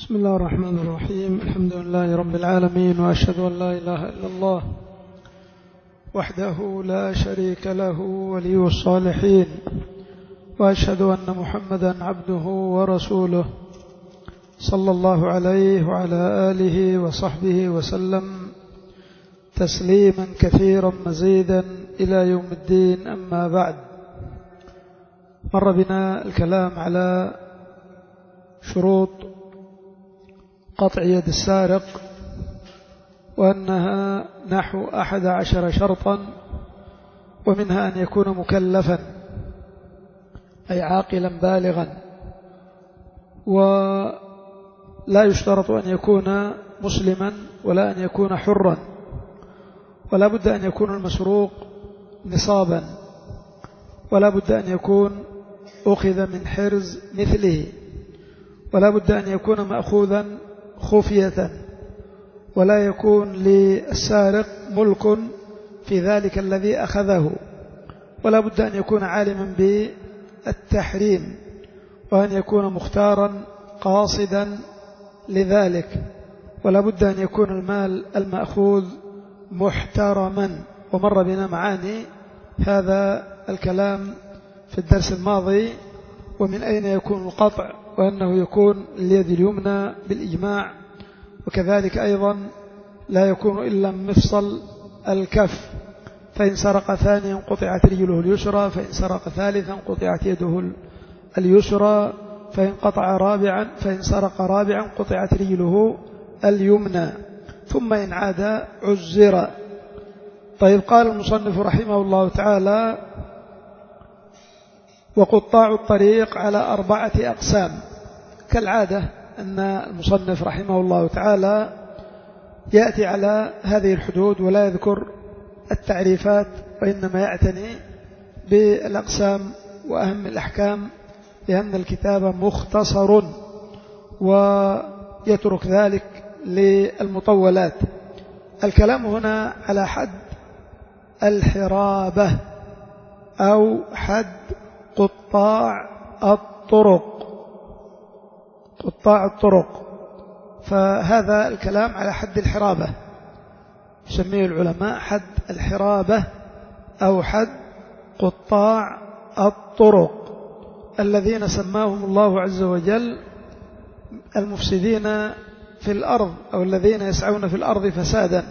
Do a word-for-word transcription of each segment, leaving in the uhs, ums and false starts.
بسم الله الرحمن الرحيم. الحمد لله رب العالمين، وأشهد أن لا إله إلا الله وحده لا شريك له ولي الصالحين، وأشهد أن محمدا عبده ورسوله صلى الله عليه وعلى آله وصحبه وسلم تسليما كثيرا مزيدا إلى يوم الدين. أما بعد، مر بنا الكلام على شروط قطع يد السارق، وأنها نحو أحد عشر شرطا، ومنها أن يكون مكلفا أي عاقلا بالغا، ولا يشترط أن يكون مسلما ولا أن يكون حرا، ولا بد أن يكون المسروق نصابا، ولا بد أن يكون أخذ من حرز مثله، ولا بد أن يكون مأخوذا خفية، ولا يكون للسارق ملك في ذلك الذي أخذه، ولا بد أن يكون عالما بالتحريم، وأن يكون مختارا قاصدا لذلك، ولا بد أن يكون المال المأخوذ محترما. ومر بنا معاني هذا الكلام في الدرس الماضي، ومن أين يكون القطع، وأنه يكون اليد اليمنى بالإجماع، وكذلك أيضا لا يكون إلا مفصل الكف، فإن سرق ثانيا قطعت رجله اليسرى، فإن سرق ثالثا قطعت يده اليسرى، فإن قطع رابعا فإن سرق رابعا قطعت رجله اليمنى، ثم إن عاد عزر. طيب، قال المصنف رحمه الله تعالى: وقطاع الطريق على أربعة أقسام. كالعادة أن المصنف رحمه الله تعالى يأتي على هذه الحدود ولا يذكر التعريفات، وإنما يعتني بالأقسام وأهم الأحكام، لأن الكتاب مختصر ويترك ذلك للمطولات. الكلام هنا على حد الحرابة أو حد قطاع الطرق قطاع الطرق فهذا الكلام على حد الحرابة، يسميه العلماء حد الحرابة أو حد قطاع الطرق، الذين سماهم الله عز وجل المفسدين في الأرض، أو الذين يسعون في الأرض فسادا.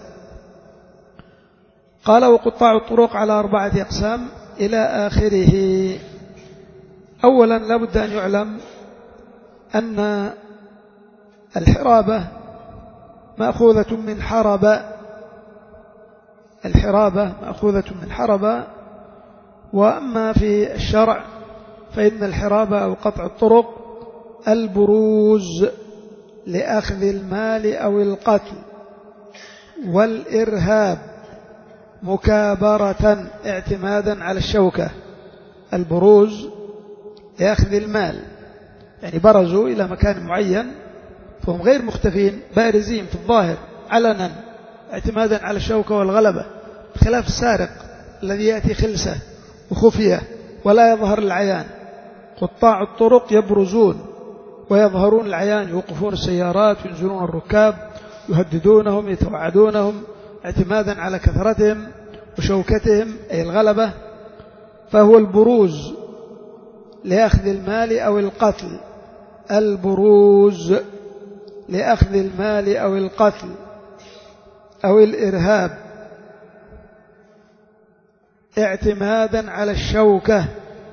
قال: وقطاع الطرق على أربعة أقسام إلى آخره. أولا، لا بد أن يعلم أن الحرابة مأخوذة من حرب، الحرابة مأخوذة من حرب. وأما في الشرع فإن الحرابة أو قطع الطرق البروز لأخذ المال أو القتل، والإرهاب مكابرة اعتمادا على الشوكة. البروز لأخذ المال، يعني برزوا إلى مكان معين فهم غير مختفين، بارزين في الظاهر علنا اعتمادا على الشوكة والغلبة، بخلاف السارق الذي يأتي خلسة وخفية ولا يظهر العيان. قطاع الطرق يبرزون ويظهرون العيان، يوقفون السيارات، ينزلون الركاب، يهددونهم، يتوعدونهم اعتمادا على كثرتهم وشوكتهم أي الغلبة. فهو البروز لأخذ المال أو القتل، البروز لأخذ المال أو القتل أو الإرهاب اعتمادا على الشوكة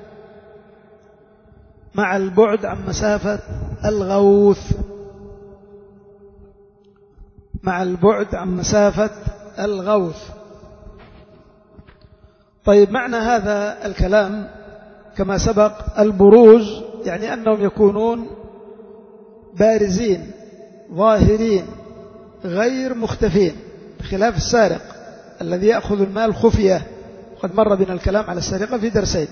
مع البعد عن مسافة الغوث، مع البعد عن مسافة الغوث. طيب، معنى هذا الكلام كما سبق: البروز يعني أنهم يكونون بارزين ظاهرين غير مختفين، بخلاف السارق الذي يأخذ المال خفية، وقد مر بنا الكلام على السرقة في درسين.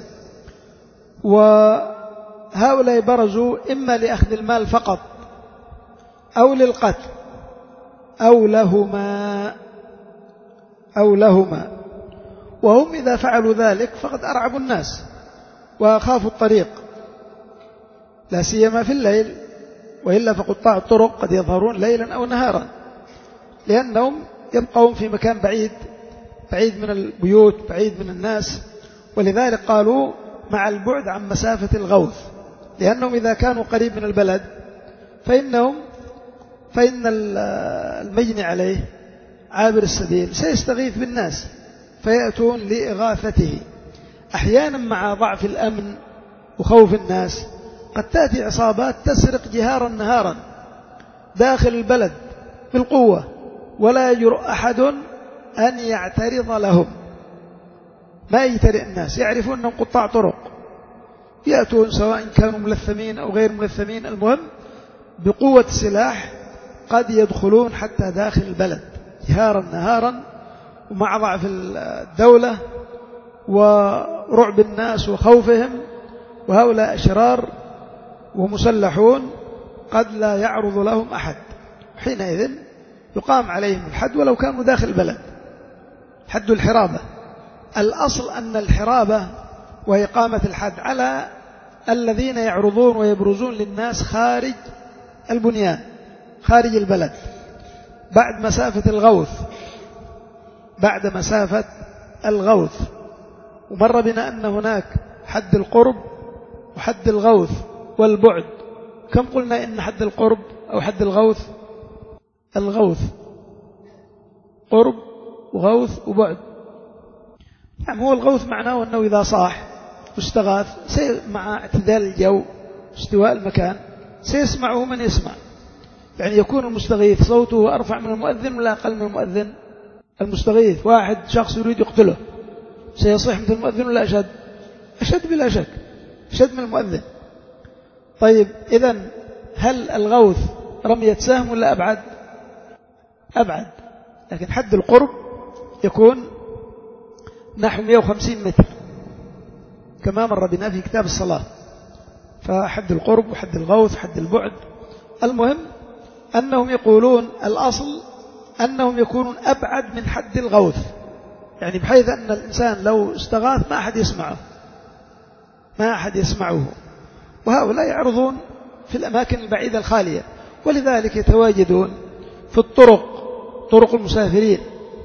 وهؤلاء برزوا إما لأخذ المال فقط أو للقتل أو لهما أو لهما وهم إذا فعلوا ذلك فقد أرعبوا الناس وخافوا الطريق، لا سيما في الليل، وإلا فقطاع الطرق قد يظهرون ليلا أو نهارا، لأنهم يبقون في مكان بعيد بعيد من البيوت، بعيد من الناس. ولذلك قالوا مع البعد عن مسافة الغوث، لأنهم إذا كانوا قريب من البلد فإنهم فإن المجني عليه عابر السبيل سيستغيث بالناس فيأتون لإغاثته. أحيانا مع ضعف الأمن وخوف الناس قد تأتي عصابات تسرق جهارا نهارا داخل البلد بالقوة، ولا يجرؤ أحد أن يعترض لهم، ما يجترئ الناس، يعرفون أنهم قطاع طرق، يأتون سواء كانوا ملثمين أو غير ملثمين، المهم بقوة السلاح قد يدخلون حتى داخل البلد جهارا نهارا، ومع ضعف الدولة ورعب الناس وخوفهم، وهؤلاء أشرار ومسلحون قد لا يعرض لهم أحد، حينئذ يقام عليهم الحد ولو كانوا داخل البلد، حد الحرابة. الأصل أن الحرابة وإقامة الحد على الذين يعرضون ويبرزون للناس خارج البنيان خارج البلد بعد مسافة الغوث بعد مسافة الغوث. ومر بنا أن هناك حد القرب وحد الغوث والبعد. كم قلنا إن حد القرب أو حد الغوث؟ الغوث قرب وغوث وبعد. يعني هو الغوث معناه أنه إذا صاح واستغاث مع اعتدال الجو استواء المكان سيسمعه من يسمع، يعني يكون المستغيث صوته أرفع من المؤذن ولا أقل من المؤذن. المستغيث واحد شخص يريد يقتله سيصيح مثل المؤذن ولا أشد؟ أشد بلا شك، أشد من المؤذن. طيب إذن هل الغوث رمية سهم ولا أبعد؟ أبعد، لكن حد القرب يكون نحو مئة وخمسين متر كما مر بنا في كتاب الصلاة. فحد القرب وحد الغوث وحد البعد، المهم أنهم يقولون الأصل أنهم يكونون أبعد من حد الغوث، يعني بحيث أن الإنسان لو استغاث ما أحد يسمعه ما أحد يسمعه. وهؤلاء يعرضون في الأماكن البعيدة الخالية، ولذلك يتواجدون في الطرق طرق المسافرين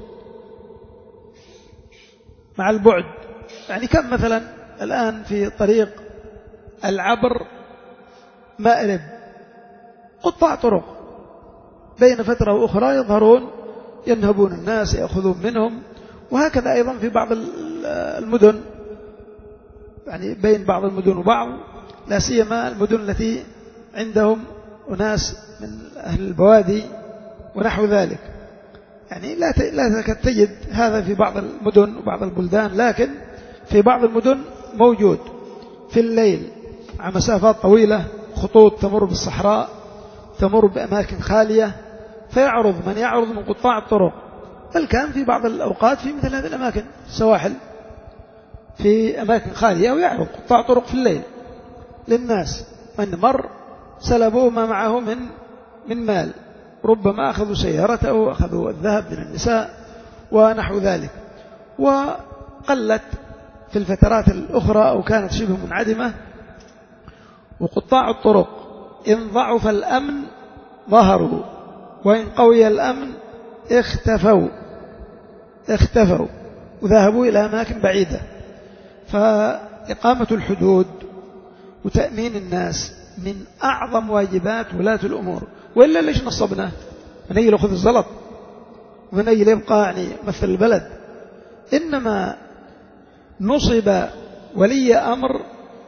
مع البعد. يعني كم مثلا الآن في طريق العبر مأرب قطاع طرق بين فترة وأخرى يظهرون ينهبون الناس يأخذون منهم، وهكذا أيضا في بعض المدن، يعني بين بعض المدن وبعض، لا سيما المدن التي عندهم أناس من أهل البوادي ونحو ذلك. يعني لا لا تجد هذا في بعض المدن وبعض البلدان، لكن في بعض المدن موجود في الليل على مسافات طويلة، خطوط تمر بالصحراء تمر بأماكن خالية، فيعرض من يعرض من قطاع الطرق. بل كان في بعض الأوقات في مثل هذه الأماكن السواحل في أماكن خالية ويعرض قطاع طرق في الليل للناس، من مر سلبوا ما معه من من مال، ربما أخذوا سيارته وأخذوا الذهب من النساء ونحو ذلك. وقلت في الفترات الأخرى أو كانت شبه منعدمة. وقطاع الطرق إن ضعف الأمن ظهروا، وإن قوي الأمن اختفوا اختفوا وذهبوا إلى أماكن بعيدة. فإقامة الحدود وتأمين الناس من أعظم واجبات ولاة الأمور، وإلا ليش نصبنا من أجل أخذ الزلط ومن أجل يبقى يعني مثل البلد؟ إنما نصب ولي أمر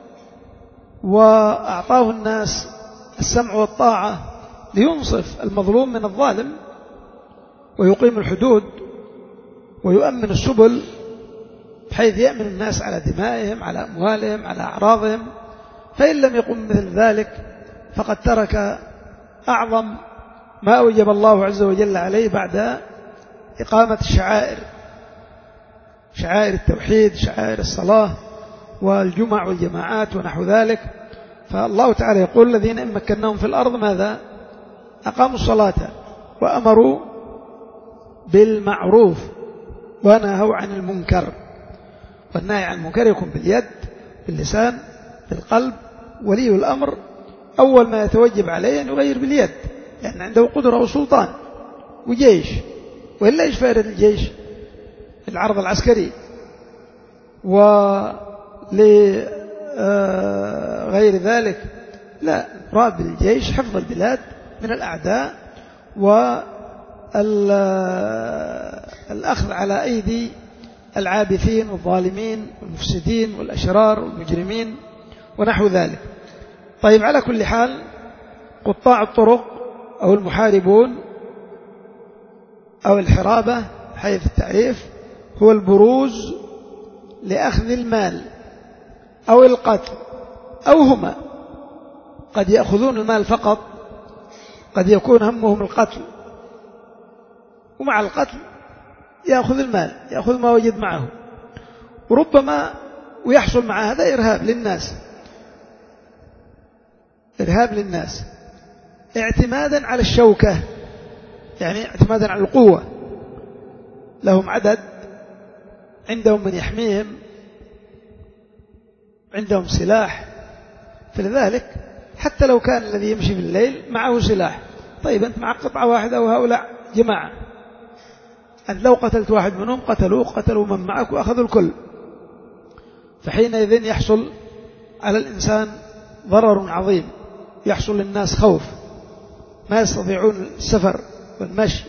وأعطاه الناس السمع والطاعة لينصف المظلوم من الظالم ويقيم الحدود ويؤمن السبل بحيث يأمن الناس على دمائهم على أموالهم على أعراضهم. فإن لم يقم مثل ذلك فقد ترك أعظم ما أوجب الله عز وجل عليه بعد إقامة الشعائر، شعائر التوحيد، شعائر الصلاة والجمع والجماعات ونحو ذلك. فالله تعالى يقول الذين إن مكناهم في الأرض ماذا؟ أقاموا الصلاة وأمروا بالمعروف ونهوا عن المنكر. والنهي عن المنكر يكون باليد باللسان بالقلب. ولي الأمر أول ما يتوجب عليه أن يغير باليد، لأن يعني عنده قدرة وسلطان وجيش، وإلا إيش فائدة الجيش؟ العرض العسكري. ولغير ذلك لا، مراد بالجيش حفظ البلاد من الأعداء والأخذ على أيدي العابثين والظالمين والمفسدين والأشرار والمجرمين ونحو ذلك. طيب، على كل حال قطاع الطرق أو المحاربون أو الحرابة حيث التعريف هو البروز لأخذ المال أو القتل أو هما. قد يأخذون المال فقط، قد يكون همهم القتل، ومع القتل يأخذ المال، يأخذ ما وجد معه، وربما ويحصل مع هذا إرهاب للناس، إرهاب للناس اعتمادا على الشوكة، يعني اعتمادا على القوة. لهم عدد، عندهم من يحميهم، عندهم سلاح، فلذلك حتى لو كان الذي يمشي بالليل معه سلاح، طيب أنت معك قطعة واحدة وهؤلاء جماعة، أنت لو قتلت واحد منهم قتلوه، قتلوا من معك وأخذوا الكل، فحينئذ يحصل على الإنسان ضرر عظيم، يحصل للناس خوف، ما يستطيعون السفر والمشي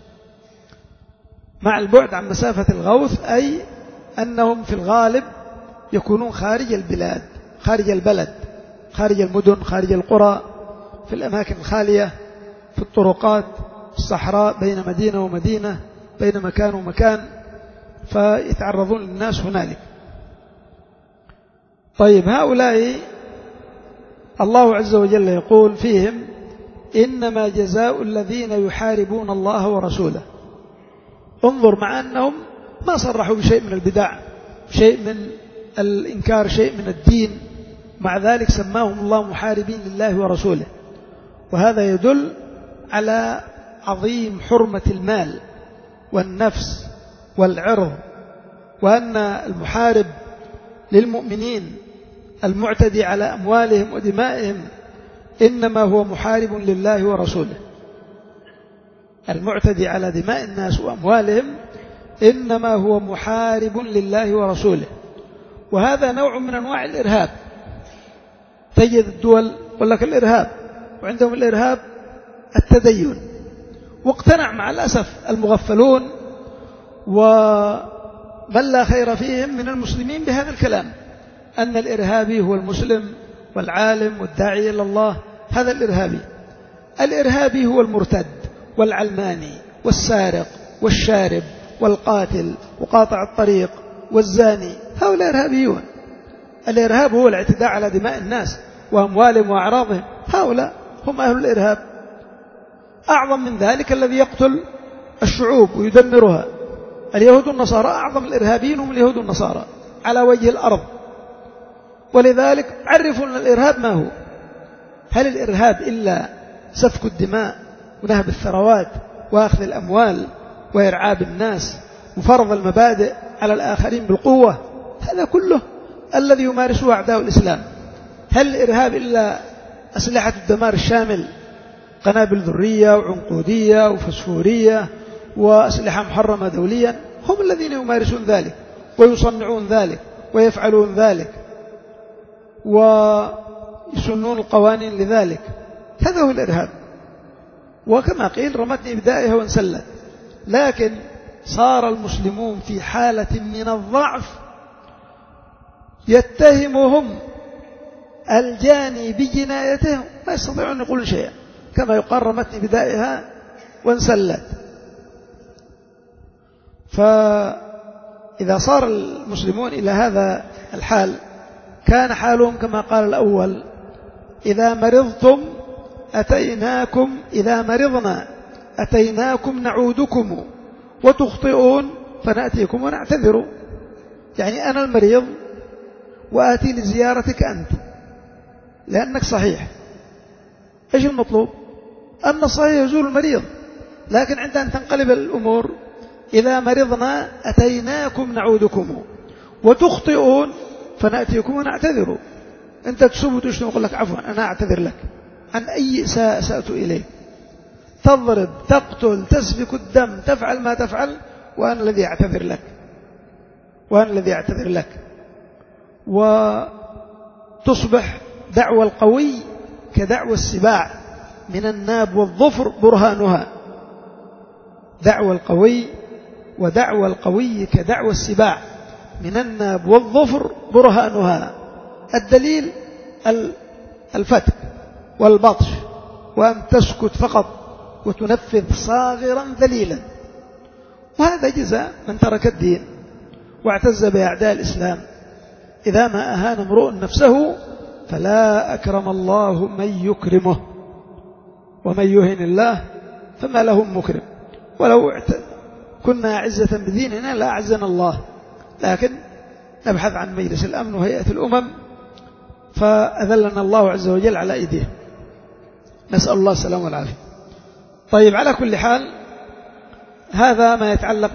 مع البعد عن مسافة الغوث، أي أنهم في الغالب يكونون خارج البلاد، خارج البلد، خارج المدن، خارج القرى، في الأماكن الخالية، في الطرقات، في الصحراء، بين مدينة ومدينة، بين مكان ومكان، فيتعرضون للناس هنالك. طيب، هؤلاء الله عز وجل يقول فيهم: إنما جزاء الذين يحاربون الله ورسوله. انظر، مع أنهم ما صرحوا بشيء من البدع، شيء من الإنكار، شيء من الدين، مع ذلك سماهم الله محاربين لله ورسوله، وهذا يدل على عظيم حرمة المال والنفس والعرض، وأن المحارب للمؤمنين المعتدي على أموالهم ودمائهم إنما هو محارب لله ورسوله. المعتدي على دماء الناس وأموالهم إنما هو محارب لله ورسوله، وهذا نوع من أنواع الإرهاب. تجد الدول يقول لك الإرهاب، وعندهم الإرهاب التدين، واقتنع مع الأسف المغفلون ومن لا خير فيهم من المسلمين بهذا الكلام، أن الإرهابي هو المسلم والعالم والداعي إلى الله. هذا الإرهابي. الإرهابي هو المرتد والعلماني والسارق والشارب والقاتل وقاطع الطريق والزاني، هؤلاء إرهابيون. الإرهاب هو الاعتداء على دماء الناس وأموالهم وأعراضهم، هؤلاء هم أهل الإرهاب. أعظم من ذلك الذي يقتل الشعوب ويدمرها. اليهود والنصارى أعظم الإرهابيين هم اليهود والنصارى على وجه الأرض. ولذلك عرفوا أن الإرهاب ما هو. هل الإرهاب إلا سفك الدماء ونهب الثروات وأخذ الأموال وإرعاب الناس وفرض المبادئ على الآخرين بالقوة؟ هذا كله الذي يمارسه أعداء الإسلام. هل الإرهاب إلا أسلحة الدمار الشامل، قنابل ذرية وعنقودية وفسفورية وأسلحة محرمة دوليا؟ هم الذين يمارسون ذلك ويصنعون ذلك ويفعلون ذلك ويسنون القوانين لذلك. هذا هو الإرهاب. وكما قيل: رمتني بدائها وانسلت. لكن صار المسلمون في حالة من الضعف يتهمهم الجاني بجنايتهم، ما يستطيعون أن يقولوا شيئا، كما يقال: رمتني بدائها وانسلت. فإذا صار المسلمون إلى هذا الحال كان حالهم كما قال الأول: إذا مرضتم أتيناكم إذا مرضنا أتيناكم نعودكم وتخطئون فنأتيكم ونعتذر. يعني أنا المريض وآتي لزيارتك أنت لأنك صحيح. إيش المطلوب؟ أن الصحيح يزول المريض، لكن عند أن تنقلب الأمور: إذا مرضنا أتيناكم نعودكم وتخطئون فنأتيكم ونعتذر. أنت تسب وتشتم ويقول لك: عفوا أنا أعتذر لك. عن أي إساءة أسأت إليه، تضرب، تقتل، تسفك الدم، تفعل ما تفعل، وأنا الذي أعتذر لك، وأنا الذي أعتذر لك. وتصبح دعوى القوي كدعوى السباع، من الناب والظفر برهانها. دعوى القوي ودعوى القوي كدعوى السباع، من الناب والظفر برهانها. الدليل الفتك والبطش، وأن تسكت فقط وتنفذ صاغرا ذليلا. وهذا جزاء من ترك الدين واعتز بأعداء الإسلام. إذا ما أهان امرؤ نفسه فلا أكرم الله من يكرمه، ومن يهن الله فما له مكرم. ولو كنا عزة بديننا لا أعزنا الله، لكن نبحث عن مجلس الأمن وهيئة الأمم فأذلنا الله عز وجل على أيديه، نسأل الله السلامة والعافية. طيب، على كل حال هذا ما يتعلق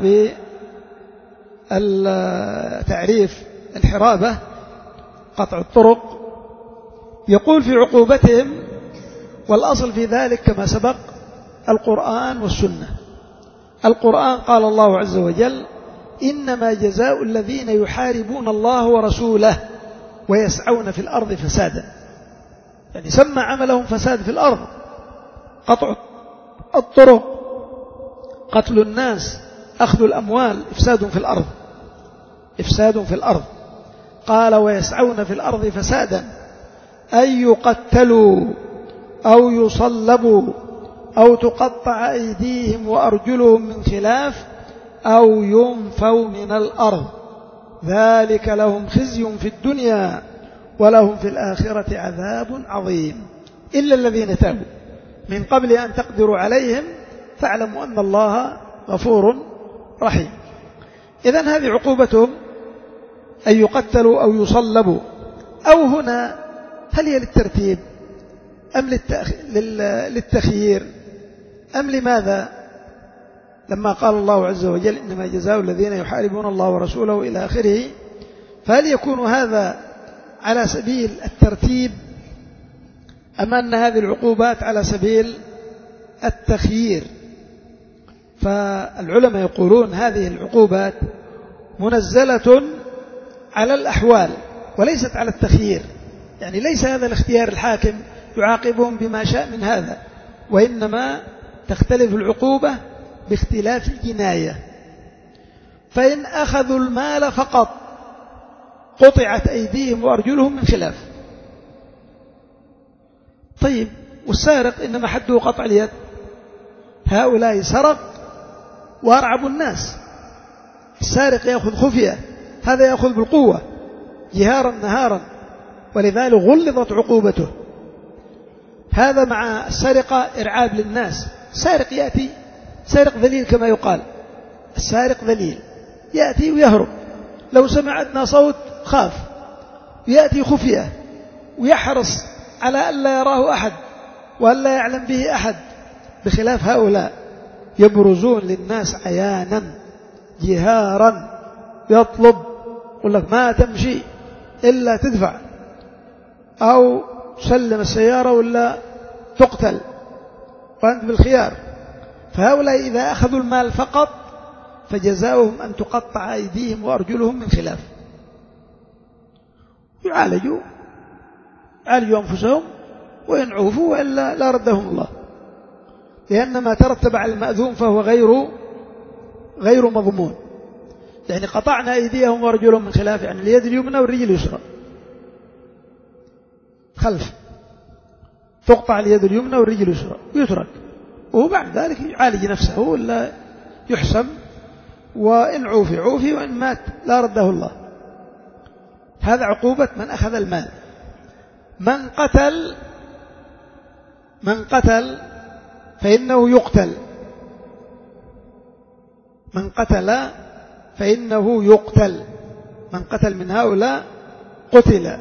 بالتعريف الحرابة، قطع الطرق. يقول في عقوبتهم، والأصل في ذلك كما سبق القرآن والسنة. القرآن قال الله عز وجل: إنما جزاء الذين يحاربون الله ورسوله ويسعون في الأرض فسادا. يعني سمى عملهم فساد في الأرض، قطع الطرق، قتل الناس، أخذ الأموال، إفساد في الأرض، إفساد في الأرض. قال: ويسعون في الأرض فسادا، أن يقتلوا أو يصلبوا أو تقطع أيديهم وأرجلهم من خلاف أو ينفوا من الأرض، ذلك لهم خزي في الدنيا ولهم في الآخرة عذاب عظيم، إلا الذين تابوا من قبل أن تقدروا عليهم فاعلموا أن الله غفور رحيم. إذن هذه عقوبتهم، أن يقتلوا أو يصلبوا. أو هنا هل هي للترتيب أم للتخيير أم لماذا؟ لما قال الله عز وجل: إنما جزاء الذين يحاربون الله ورسوله إلى آخره، فهل يكون هذا على سبيل الترتيب أم أن هذه العقوبات على سبيل التخيير؟ فالعلماء يقولون هذه العقوبات منزلة على الأحوال وليست على التخيير. يعني ليس هذا الاختيار الحاكم يعاقبهم بما شاء من هذا، وإنما تختلف العقوبة باختلاف الجناية. فإن أخذوا المال فقط قطعت أيديهم وأرجلهم من خلاف. طيب، والسارق إنما حده قطع اليد. هؤلاء سرق وأرعبوا الناس. السارق يأخذ خفية، هذا يأخذ بالقوة جهارا نهارا، ولذلك غلظت عقوبته. هذا مع السرقة إرعاب للناس. سارق يأتي، سارق ذليل كما يقال، السارق ذليل يأتي ويهرب، لو سمع أدنى صوت خاف، يأتي خفية ويحرص على ألا يراه أحد وألا يعلم به أحد، بخلاف هؤلاء يبرزون للناس عيانا جهارا، يطلب، يقول لك ما تمشي إلا تدفع أو تسلم السيارة ولا تقتل وأنت بالخيار. فهؤلاء إذا أخذوا المال فقط فجزاؤهم أن تقطع أيديهم وأرجلهم من خلاف، يعالجوا يعالجوا أنفسهم وإن عوفوا وإلا لا ردهم الله، لأن ما ترتب على المأذون فهو غير غير مضمون. يعني قطعنا أيديهم وأرجلهم من خلاف، يعني اليد اليمنى والرجل اليسرى خلف، تقطع اليد اليمنى والرجل اليسرى ويترك، وبعد ذلك يعالج نفسه ولا يحسم، وإن عوفي عوفي وإن مات لا رده الله. هذا عقوبة من أخذ المال. من قتل من قتل فإنه يقتل، من قتل فإنه يقتل، من قتل من هؤلاء قتل.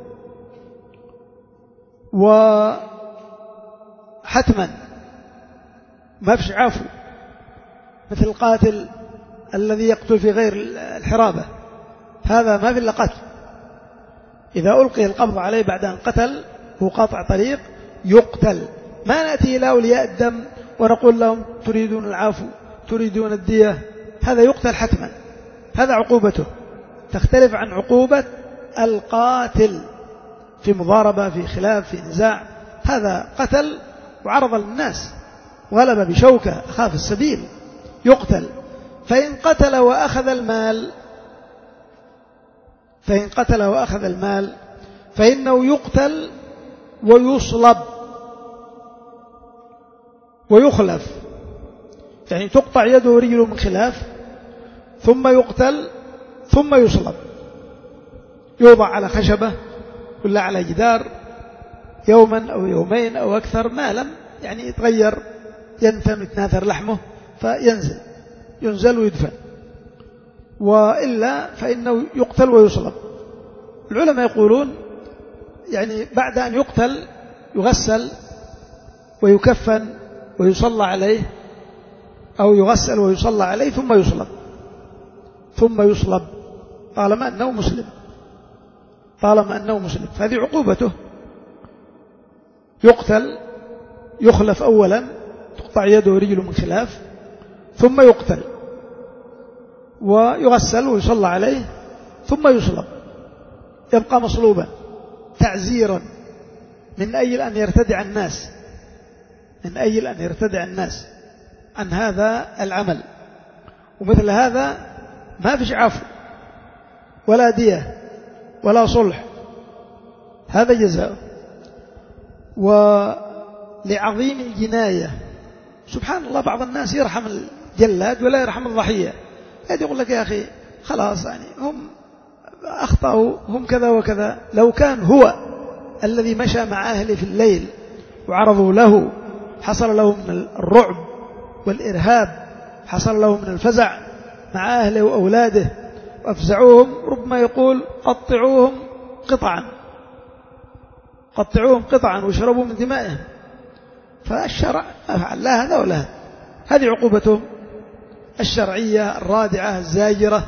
وحتما ما فيش عفو، مثل القاتل الذي يقتل في غير الحرابة، هذا ما في إلا قتل. إذا ألقي القبض عليه بعد أن قتل هو قاطع طريق يقتل. ما نأتي إلى أولياء الدم ونقول لهم تريدون العفو تريدون الدية، هذا يقتل حتما، هذا عقوبته تختلف عن عقوبة القاتل في مضاربة في خلاف في نزاع. هذا قتل وعرض للناس غلب بشوكة أخاف السبيل يقتل. فإن قتل وأخذ المال فإن قتل وأخذ المال فإنه يقتل ويصلب ويخلف، يعني تقطع يده ورجله من خلاف ثم يقتل ثم يصلب، يوضع على خشبة ولا على جدار يوما أو يومين أو أكثر، ما لم يعني يتغير ينتن يتناثر لحمه فينزل ينزل ويدفن، وإلا فإنه يقتل ويصلب. العلماء يقولون يعني بعد أن يقتل يغسل ويكفن ويصلى عليه، أو يغسل ويصلى عليه ثم يصلب ثم يصلب طالما أنه مسلم طالما أنه مسلم فهذه عقوبته، يقتل يخلف أولا تقطع يده ورجله من خلاف ثم يقتل ويغسل ويصلى عليه ثم يصلب، يبقى مصلوبا تعزيرا من أجل أن يرتدع الناس من أجل أن يرتدع الناس عن هذا العمل. ومثل هذا ما فيش عفو ولا دية ولا صلح، هذا جزاء. ولعظيم الجناية سبحان الله بعض الناس يرحم الجلاد ولا يرحم الضحية، هذا يقول لك يا أخي خلاص يعني هم أخطأوا هم كذا وكذا. لو كان هو الذي مشى مع أهله في الليل وعرضوا له حصل له من الرعب والإرهاب، حصل له من الفزع مع أهله وأولاده وأفزعوهم، ربما يقول قطعوهم قطعا قطعوهم قطعا واشربوا من دمائهم، فالشرع أفعل لا هذا ولا هذا. هذه عقوبتهم الشرعية الرادعة الزاجرة.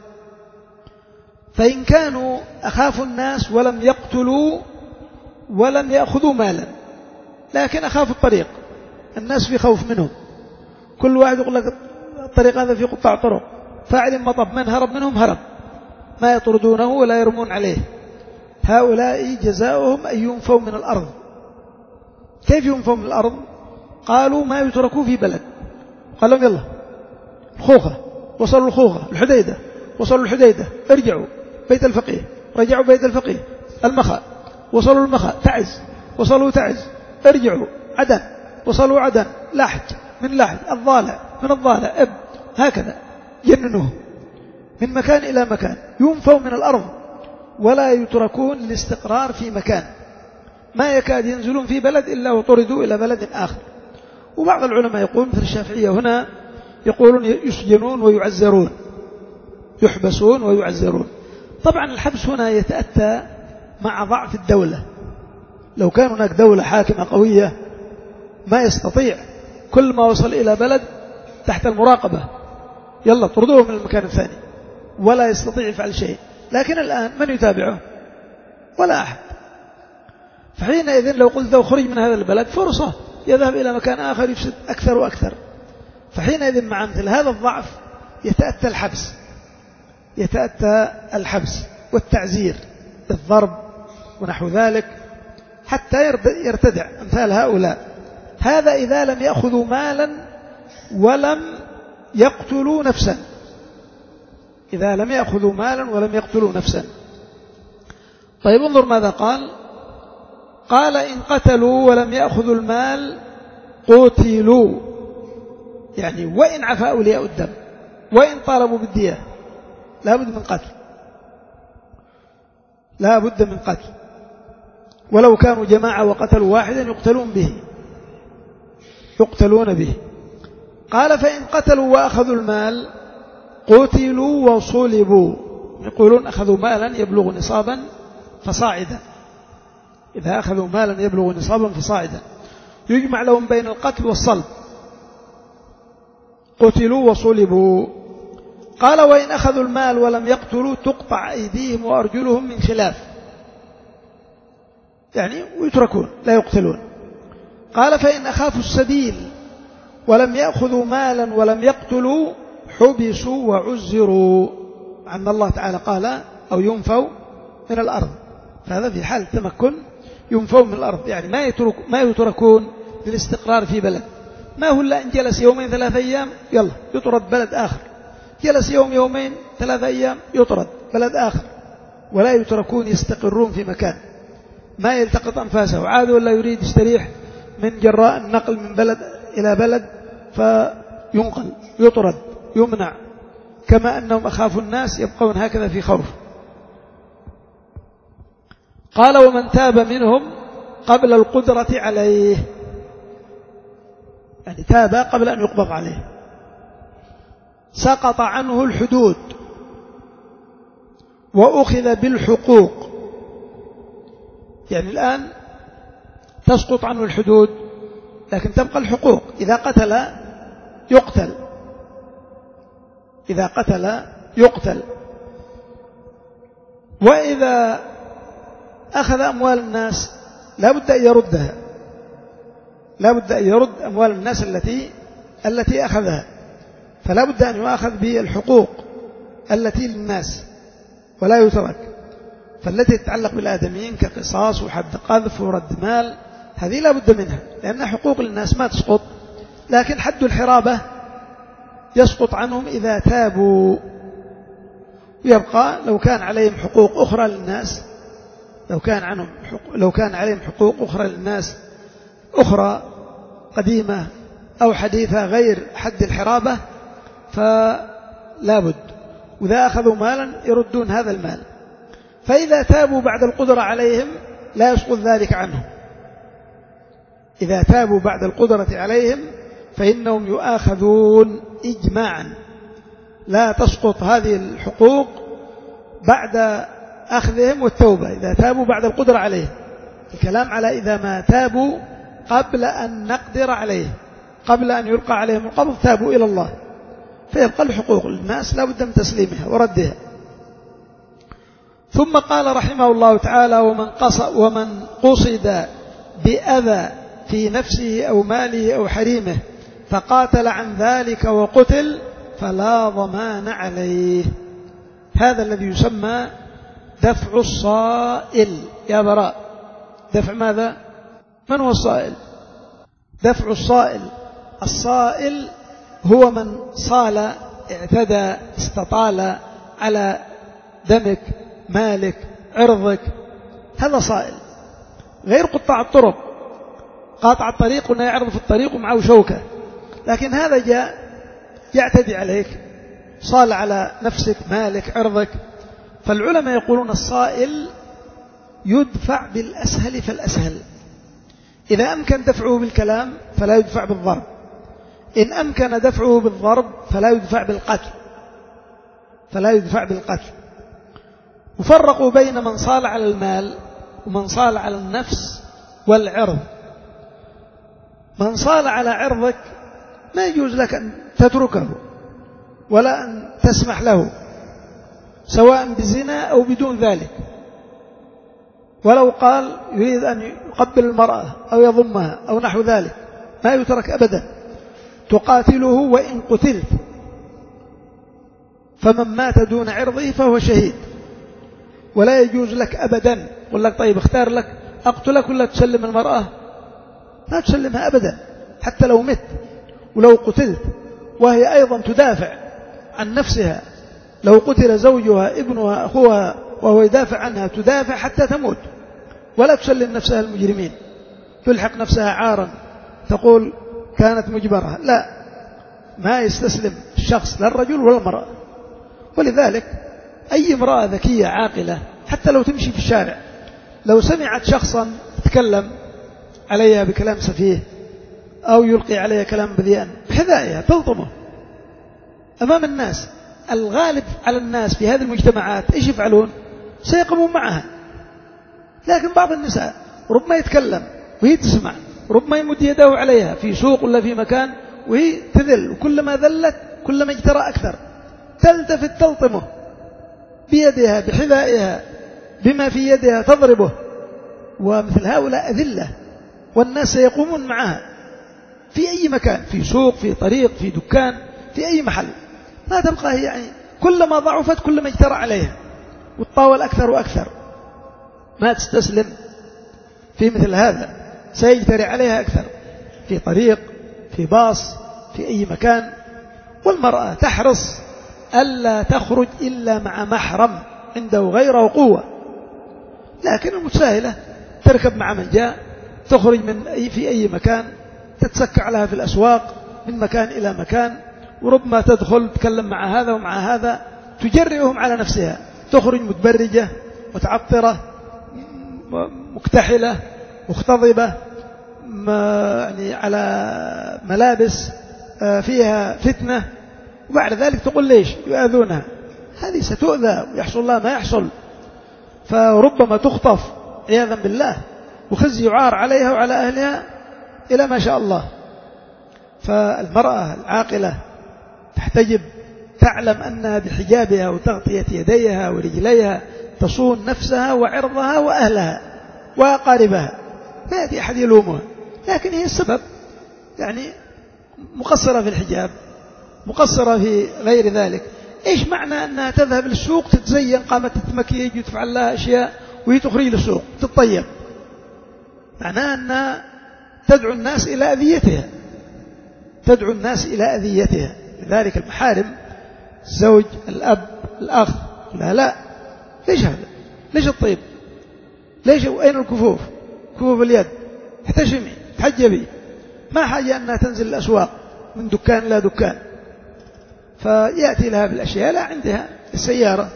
فإن كانوا أخافوا الناس ولم يقتلوا ولم يأخذوا مالا، لكن أخافوا الطريق، الناس في خوف منهم، كل واحد يقول لك الطريق هذا في قطاع طرق، فاعل مطب، من هرب منهم هرب، ما يطردونه ولا يرمون عليه، هؤلاء جزاؤهم أن ينفوا من الأرض. كيف ينفوا من الأرض؟ قالوا ما يتركوا في بلد، قال لهم يلا الخوخة، وصلوا الخوخة الحديدة، وصلوا الحديدة ارجعوا بيت الفقيه، رجعوا بيت الفقيه المخا، وصلوا المخا تعز، وصلوا تعز ارجعوا عدن، وصلوا عدن لحج، من لحج الضالع، من الضالع اب، هكذا جننوه من مكان إلى مكان، ينفوا من الأرض ولا يتركون الاستقرار في مكان، ما يكاد ينزلون في بلد إلا وطردوا إلى بلد آخر. وبعض العلماء يقول مثل الشافعية هنا يقولون يسجنون ويعزرون، يحبسون ويعزرون. طبعا الحبس هنا يتأتى مع ضعف الدولة، لو كان هناك دولة حاكمة قوية ما يستطيع، كل ما وصل إلى بلد تحت المراقبة يلا طردوه من المكان الثاني ولا يستطيع يفعل شيء. لكن الآن من يتابعه؟ ولا أحد. فحينئذ لو قلت له خرج من هذا البلد فرصة يذهب إلى مكان آخر يفسد أكثر وأكثر. فحينئذ مع مثل هذا الضعف يتأتى الحبس يتأتى الحبس والتعزير بالضرب ونحو ذلك حتى يرتدع أمثال هؤلاء. هذا إذا لم يأخذوا مالا ولم يقتلوا نفسا، إذا لم يأخذوا مالا ولم يقتلوا نفسا. طيب انظر ماذا قال، قال إن قتلوا ولم يأخذوا المال قتلوا، يعني وإن عفا أولياء الدم وإن طالبوا بالدية لا بد من قتل، لا بد من قتل، ولو كانوا جماعة وقتلوا واحدا يقتلون به يقتلون به. قال فإن قتلوا وأخذوا المال قتلوا وصلبوا، يقولون أخذوا مالا يبلغ نصابا فصاعدا، إذا أخذوا مالا يبلغ نصابا فصاعدا يجمع لهم بين القتل والصلب، قتلوا وصلبوا. قال وإن أخذوا المال ولم يقتلوا تقطع أيديهم وأرجلهم من خلاف، يعني ويتركون لا يقتلون قال فإن أخافوا السبيل ولم يأخذوا مالا ولم يقتلوا حبسوا وعزروا. عن الله تعالى قال أو ينفوا من الأرض، فهذا في حال التمكن ينفوا من الأرض، يعني ما, يترك ما يتركون للاستقرار في بلد. ما هو إلا إن جلس يومين ثلاثة أيام يلا يطرد بلد آخر، جلس يوم يومين ثلاثة أيام يطرد بلد آخر، ولا يتركون يستقرون في مكان، ما يلتقط أنفاسه عاد ولا يريد يستريح من جراء النقل من بلد إلى بلد فينقل يطرد يمنع، كما أنهم أخافوا الناس يبقون هكذا في خوف. قال ومن تاب منهم قبل القدرة عليه، يعني تاب قبل أن يقبض عليه، سقط عنه الحدود وأخذ بالحقوق، يعني الآن تسقط عنه الحدود لكن تبقى الحقوق. إذا قتل يقتل، إذا قتل يقتل، وإذا أخذ أموال الناس لا بد أن يردها، لا بد أن يرد أموال الناس التي التي أخذها، فلا بد أن يؤخذ بالحقوق التي للناس ولا يترك. فالتي تتعلق بالآدميين كقصاص وحد قذف ورد مال هذه لا بد منها، لأن حقوق الناس ما تسقط، لكن حد الحرابة يسقط عنهم إذا تابوا، ويبقى لو كان عليهم حقوق أخرى للناس، لو كان عنهم لو كان عليهم حقوق أخرى للناس أخرى قديمة أو حديثة غير حد الحرابة فلا بد، وإذا أخذوا مالا يردون هذا المال. فإذا تابوا بعد القدرة عليهم لا يسقط ذلك عنهم، إذا تابوا بعد القدرة عليهم فإنهم يؤاخذون إجماعا، لا تسقط هذه الحقوق بعد أخذهم والتوبة إذا تابوا بعد القدرة عليهم. الكلام على إذا ما تابوا قبل أن نقدر عليه، قبل أن يلقى عليهم القبض تابوا إلى الله، فيبقى الحقوق للناس لا بد من تسليمها وردها. ثم قال رحمه الله تعالى ومن قصد, ومن قصد بأذى في نفسه أو ماله أو حريمه فقاتل عن ذلك وقتل فلا ضمان عليه. هذا الذي يسمى دفع الصائل يا براء. دفع ماذا؟ من هو الصائل؟ دفع الصائل، الصائل هو من صال اعتدى استطال على دمك مالك عرضك، هذا صائل، غير قطاع الطرق. قاطع الطريق وأنه يعرض في الطريق ومعه شوكة، لكن هذا جاء يعتدي عليك، صال على نفسك مالك عرضك. فالعلماء يقولون الصائل يدفع بالأسهل فالأسهل، إذا أمكن دفعه بالكلام فلا يدفع بالضرب، إن أمكن دفعه بالضرب فلا يدفع بالقتل، فلا يدفع بالقتل. وفرقوا بين من صال على المال ومن صال على النفس والعرض. من صال على عرضك ما يجوز لك أن تتركه ولا أن تسمح له، سواء بزنا أو بدون ذلك. ولو قال يريد أن يقبل المرأة أو يضمها أو نحو ذلك ما يترك أبدا، تقاتله وإن قتلت. فمن مات دون عرضه فهو شهيد، ولا يجوز لك أبدا. قل لك طيب اختار لك أقتلك ولا تسلم المرأة، لا تسلمها أبدا حتى لو مت ولو قتلت، وهي أيضا تدافع عن نفسها. لو قتل زوجها ابنها أخوها وهو يدافع عنها تدافع حتى تموت، ولا تسلم نفسها المجرمين، تلحق نفسها عارا تقول كانت مجبرة، لا، ما يستسلم الشخص لا الرجل ولا المرأة. ولذلك أي امرأة ذكية عاقلة حتى لو تمشي في الشارع لو سمعت شخصا يتكلم عليها بكلام سفيه أو يلقي عليها كلام بذيئا بحذائها تلطمه أمام الناس، الغالب على الناس في هذه المجتمعات إيش يفعلون؟ سيقومون معها. لكن بعض النساء ربما يتكلم وهي تسمع، ربما يمد يده عليها في سوق ولا في مكان وهي تذل، وكلما ذلت كلما اجترى أكثر، تلتفت تلطمه بيدها بحذائها بما في يدها تضربه. ومثل هؤلاء أذلة والناس سيقومون معها في أي مكان، في سوق، في طريق، في دكان، في أي محل. ما تبقى هي يعني كلما ضعفت كلما اجترى عليها والطاول أكثر وأكثر. ما تستسلم في مثل هذا، سيجتري عليها أكثر في طريق، في باص، في أي مكان. والمرأة تحرص ألا تخرج إلا مع محرم عنده غيره قوة. لكن المتساهلة تركب مع من جاء، تخرج من أي في أي مكان، تتسكع لها في الأسواق من مكان إلى مكان، وربما تدخل تكلم مع هذا ومع هذا، تجرئهم على نفسها، تخرج متبرجة متعطرة مكتحلة مختضبة، يعني على ملابس فيها فتنة، وبعد ذلك تقول ليش يؤذونها. هذه ستؤذى ويحصل الله ما يحصل، فربما تخطف عياذا بالله، وخزي يعار عليها وعلى أهلها إلى ما شاء الله. فالمرأة العاقلة تحتجب، تعلم أنها بحجابها وتغطية يديها ورجليها تصون نفسها وعرضها وأهلها وأقاربها، لا يأتي أحد يلومها، لكن هي السبب، يعني مقصرة في الحجاب، مقصرة في غير ذلك. إيش معنى أنها تذهب للسوق تتزين، قامت تتمكيج وتفعل لها أشياء وهي تخرج للسوق تتطيب؟ معناها أنها تدعو الناس إلى أذيتها، تدعو الناس إلى أذيتها. لذلك المحارم، الزوج، الأب، الأخ، لا لا، ليش هذا؟ ليش الطيب؟ ليش وأين الكفوف؟ كفوف اليد، احتشمي، تحجبي، ما حاجة أنها تنزل الأسواق من دكان إلى دكان. فيأتي لها بالأشياء، لا عندها السيارة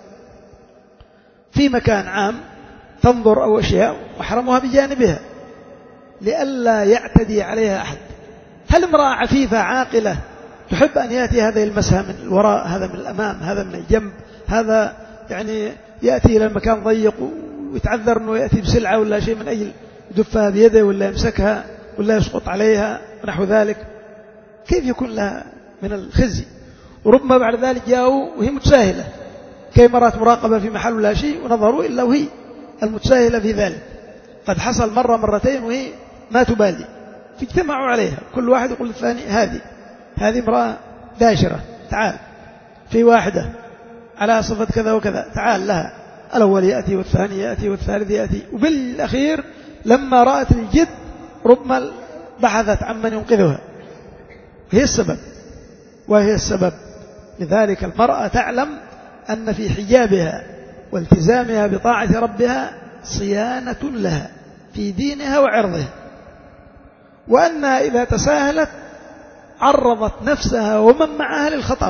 في مكان عام تنظر أو أشياء محرمها بجانبها لئلا يعتدي عليها أحد. هل امرأة عفيفة عاقلة تحب أن يأتي هذا المسها من الوراء، هذا من الأمام، هذا من الجنب، هذا يعني يأتي إلى المكان ضيق ويتعذر أنه يأتي بسلعة ولا شيء من أجل يدفها بيده ولا يمسكها ولا يسقط عليها ونحو ذلك؟ كيف يكون لها من الخزي؟ وربما بعد ذلك جاءوا وهي متساهلة، كي مرات مراقبة في محل ولا شيء ونظروا إلا وهي المتساهلة في ذلك. قد حصل مرة مرتين وهي ما تبالي، فاجتمعوا عليها، كل واحد يقول للثاني هذه هذه امرأة داشرة، تعال، في واحدة على صفة كذا وكذا، تعال لها. الأول يأتي والثاني يأتي والثالث يأتي، وبالأخير لما رأت الجد ربما بحثت عن من ينقذها، هي السبب وهي السبب. لذلك المرأة تعلم أن في حجابها والتزامها بطاعة ربها صيانة لها في دينها وعرضها، وأنها إذا تساهلت عرضت نفسها ومن معها للخطر،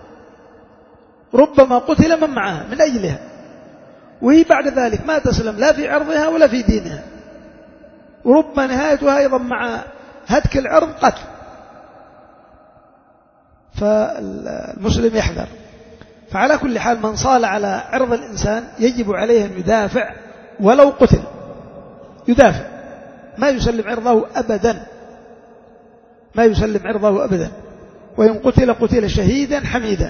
ربما قتل من معها من أجلها، وهي بعد ذلك ما تسلم لا في عرضها ولا في دينها، وربما نهايتها أيضا مع هتك العرض قتل. فالمسلم يحذر. فعلى كل حال من صال على عرض الإنسان يجب عليه أن يدافع ولو قتل، يدافع، ما يسلم عرضه أبدا، ما يسلم عرضه أبدا، وإن قتل قتل شهيدا حميدا.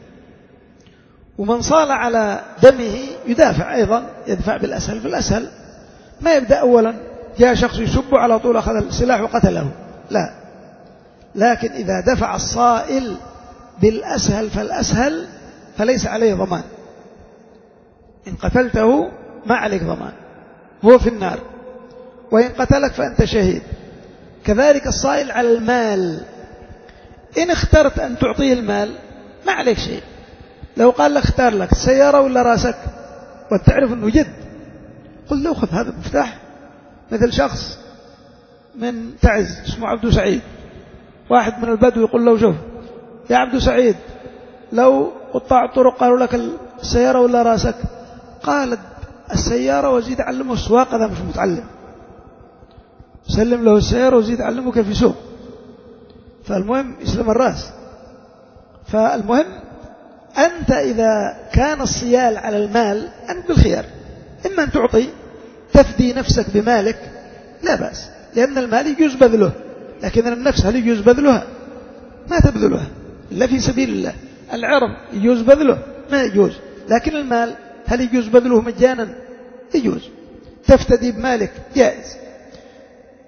ومن صال على دمه يدافع أيضا، يدفع بالأسهل بالأسهل، ما يبدأ أولا جاء شخص يسب على طول أخذ السلاح وقتله، لا، لكن إذا دفع الصائل بالأسهل فالأسهل فليس عليه ضمان، إن قتلته ما عليك ضمان، هو في النار، وإن قتلك فأنت شهيد. كذلك الصائل على المال، إن اخترت أن تعطيه المال ما عليك شيء. لو قال لك اختار لك السيارة ولا راسك وتعرف أنه جد، قل له خذ هذا المفتاح. مثل شخص من تعز اسمه عبد سعيد، واحد من البدو يقول له شوف يا عبد سعيد، لو قطاع الطرق قالوا لك السيارة ولا راسك، قال السيارة وزيد علمه السواقة، هذا مش متعلم، سلم له السيارة وزيد علمه كيف يسوق. فالمهم يسلم الراس. فالمهم أنت إذا كان الصيال على المال أنت بالخيار، إما أن تعطي تفدي نفسك بمالك لا بأس، لأن المال يجوز بذله، لكن النفس هل يجوز بذلها؟ ما تبذلها إلا في سبيل الله. العرض يجوز بذله؟ ما يجوز. لكن المال هل يجوز بذله مجانا؟ يجوز، تفتدي بمالك جائز.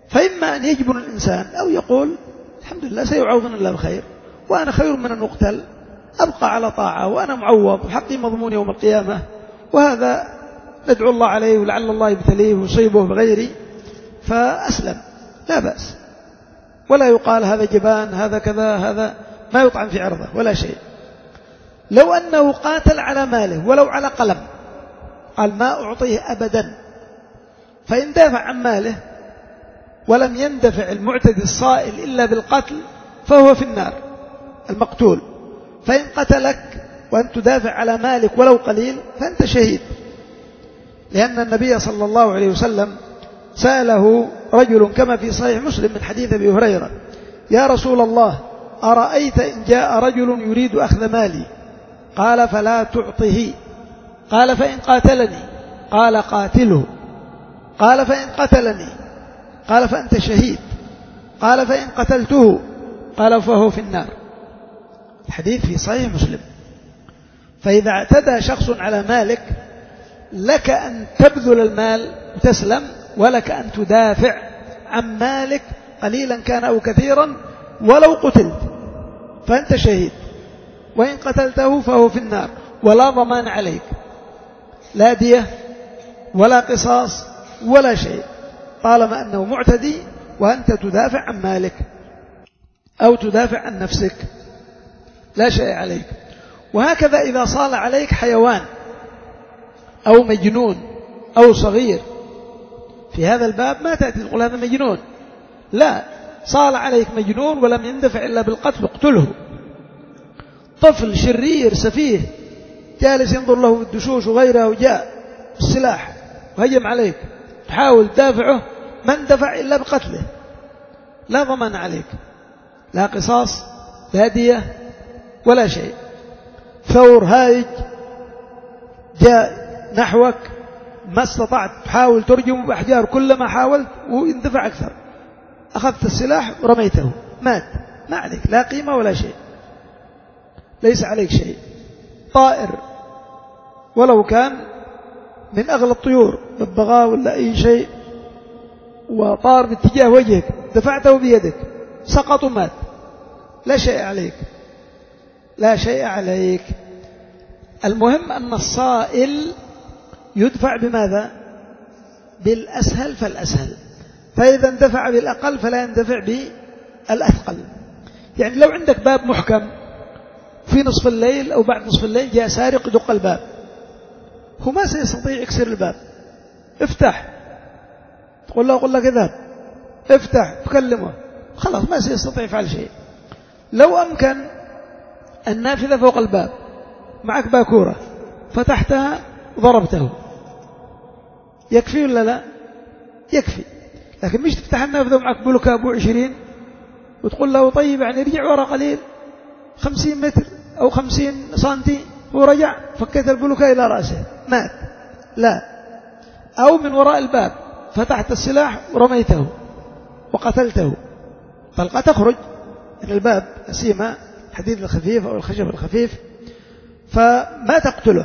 فإما أن يجبن الإنسان أو يقول الحمد لله سيعوضنا الله بخير وأنا خير من أن أقتل، أبقى على طاعة وأنا معوض وحقي مضمون يوم القيامة، وهذا ندعو الله عليه ولعل الله يبتليه ويصيبه بغيري، فأسلم لا بأس، ولا يقال هذا جبان هذا كذا، هذا ما يطعن في عرضه ولا شيء. لو أنه قاتل على ماله ولو على قلم، قال ما أعطيه أبدا، فإن دافع عن ماله ولم يندفع المعتدي الصائل إلا بالقتل فهو في النار المقتول. فإن قتلك وأن تدافع على مالك ولو قليل فأنت شهيد، لأن النبي صلى الله عليه وسلم سأله رجل كما في صحيح مسلم من حديث أبي هريرة: يا رسول الله أرأيت إن جاء رجل يريد أخذ مالي؟ قال فلا تعطه. قال فإن قاتلني؟ قال قاتله. قال فإن قتلني؟ قال فأنت شهيد. قال فإن قتلته؟ قال فهو في النار. الحديث في صحيح مسلم. فإذا اعتدى شخص على مالك لك أن تبذل المال وتسلم، ولك أن تدافع عن مالك قليلا كان أو كثيرا ولو قتلت فأنت شهيد، وإن قتلته فهو في النار ولا ضمان عليك، لا دية ولا قصاص ولا شيء، طالما أنه معتدي وأنت تدافع عن مالك أو تدافع عن نفسك لا شيء عليك. وهكذا إذا صال عليك حيوان أو مجنون أو صغير، في هذا الباب ما تأتي تقول هذا مجنون، لا، صال عليك مجنون ولم يندفع إلا بالقتل اقتله. طفل شرير سفيه جالس ينظر له بالدشوش وغيره وجاء بالسلاح وهجم عليك، تحاول تدافعه، ما اندفع إلا بقتله، لا ضمان عليك، لا قصاص لا دية ولا شيء. ثور هائج جاء نحوك ما استطعت، تحاول ترجم بأحجار، كلما حاولت ويندفع أكثر، أخذت السلاح ورميته مات، ما عليك لا قيمة ولا شيء، ليس عليك شيء. طائر ولو كان من أغلى الطيور، ببغاء ولا أي شيء، وطار باتجاه وجهك، دفعته بيدك سقط ومات، لا شيء عليك، لا شيء عليك. المهم أن الصائل يدفع بماذا؟ بالأسهل فالأسهل، فإذا اندفع بالأقل فلا يندفع بالأثقل. يعني لو عندك باب محكم في نصف الليل أو بعد نصف الليل جاء سارق يدق الباب، هو ما سيستطيع يكسر الباب، افتح، تقول له قل لك اذهب، افتح، تكلمه، خلاص ما سيستطيع يفعل شيء. لو أمكن النافذة فوق الباب، معك باكورة، فتحتها وضربته، يكفي ولا لا؟ يكفي. لكن مش تفتح النافذة ومعك بلوكة أبو عشرين وتقول له طيب يعني رجع ورا قليل خمسين متر أو خمسين سنتي، هو رجع فكيت البلوكة إلى رأسه مات، لا. أو من وراء الباب فتحت السلاح ورميته وقتلته، طلقة تخرج من الباب سيما الحديد الخفيف أو الخشب الخفيف، فما تقتله.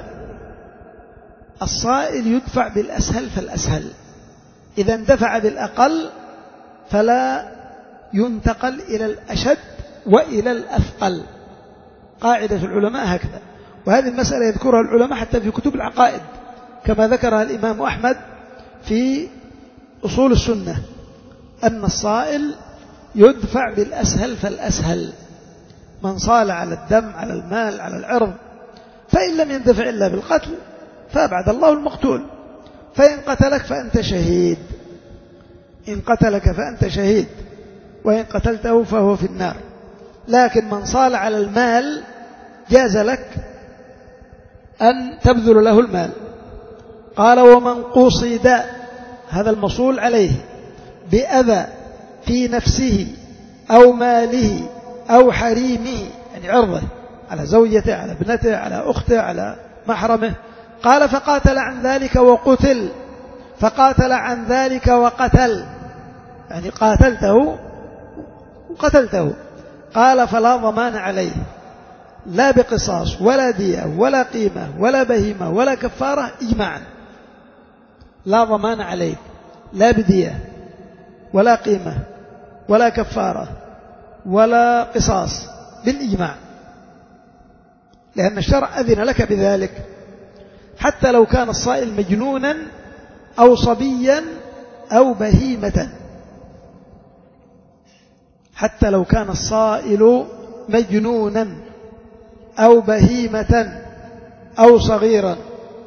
الصائل يدفع بالأسهل فالأسهل، إذا اندفع بالأقل فلا ينتقل إلى الأشد وإلى الأثقل. قاعدة العلماء هكذا، وهذه المسألة يذكرها العلماء حتى في كتب العقائد، كما ذكرها الإمام أحمد في أصول السنة، أن الصائل يدفع بالأسهل فالأسهل، من صال على الدم على المال على العرض، فإن لم يندفع إلا بالقتل فأبعد الله المقتول. فإن قتلك فأنت شهيد، إن قتلك فأنت شهيد، وإن قتلته فهو في النار. لكن من صال على المال جاز لك أن تبذل له المال. قال ومن قصد، هذا المصول عليه، بأذى في نفسه أو ماله أو حريمه، يعني عرضه على زوجته على ابنته على أخته على محرمه، قال فقاتل عن ذلك وقتل، فقاتل عن ذلك وقتل، يعني قاتلته وقتلته، قال فلا ضمان عليه، لا بقصاص ولا دية ولا قيمة ولا بهيمة ولا كفارة إجماعا، لا ضمان عليك، لا بدية ولا قيمة ولا كفارة ولا قصاص بالإجماع، لأن الشرع أذن لك بذلك، حتى لو كان الصائل مجنونا أو صبيا أو بهيمة، حتى لو كان الصائل مجنونا أو بهيمة أو صغيرا.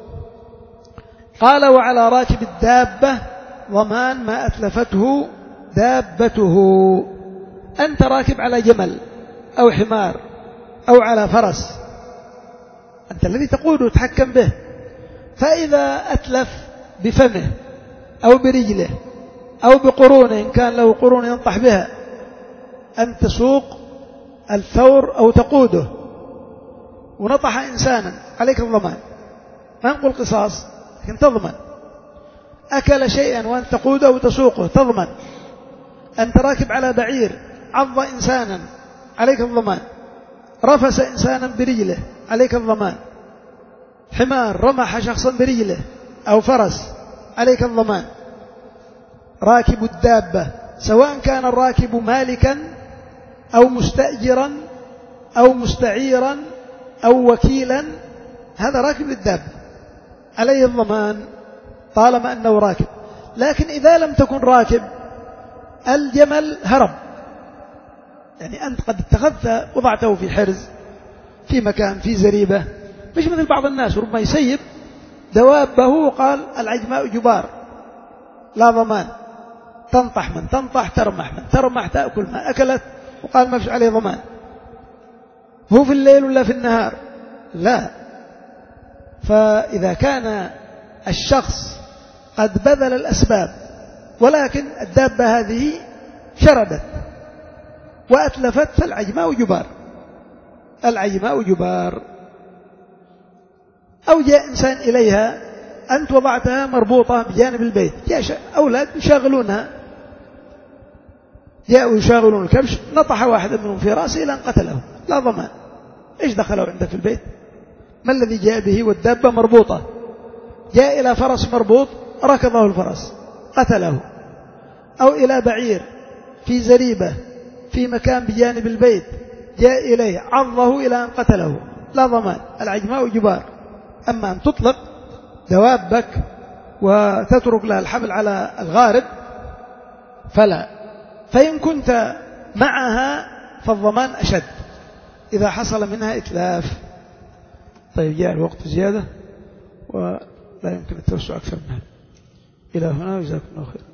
قال وعلى راكب الدابة ضمان ما أتلفته دابته. أنت راكب على جمل أو حمار أو على فرس، أنت الذي تقوده وتحكم به، فإذا أتلف بفمه أو برجله أو بقرونه إن كان له قرون ينطح بها، أن تسوق الثور أو تقوده ونطح إنسانا عليك الضمان، ما نقول قصاص لكن تضمن. أكل شيئا وأن تقوده أو تسوقه تضمن. أنت راكب على بعير عض إنسانا عليك الضمان، رفس إنسانا برجله عليك الضمان، حمار رمح شخصا برجله أو فرس عليك الضمان. راكب الدابة سواء كان الراكب مالكا أو مستأجرا أو مستعيرا أو وكيلا، هذا راكب الدابة عليه الضمان طالما أنه راكب. لكن إذا لم تكن راكب، الجمل هرب، يعني أنت قد اتخذت وضعته في حرز في مكان في زريبة، مش مثل بعض الناس ربما يسيب دوابه وقال العجماء جبار لا ضمان، تنطح من تنطح ترمح من ترمح تأكل ما أكلت وقال ما فيش عليه ضمان، هو في الليل ولا في النهار، لا. فإذا كان الشخص قد بذل الأسباب ولكن الدابة هذه شردت وأتلفت فالعجماء جبار، العجماء جبار. أو جاء إنسان إليها، أنت وضعتها مربوطة بجانب البيت، جاء أولاد يشاغلونها، جاءوا يشاغلون الكبش، نطح واحد منهم في رأسه إلى أن قتله، لا ضمان. إيش دخلوا عندك في البيت؟ ما الذي جاء به والدابة مربوطة؟ جاء إلى فرس مربوط ركضه الفرس قتله، أو إلى بعير في زريبة في مكان بجانب البيت جاء إليه عضه إلى أن قتله، لا ضمان، العجماء جبار. أما أن تطلق دوابك وتترك لها الحبل على الغارب فلا. فإن كنت معها فالضمان أشد إذا حصل منها إتلاف. طيب جاء الوقت زيادة ولا يمكن التوسع أكثر منها. إلى هنا وجزاكم الله خير.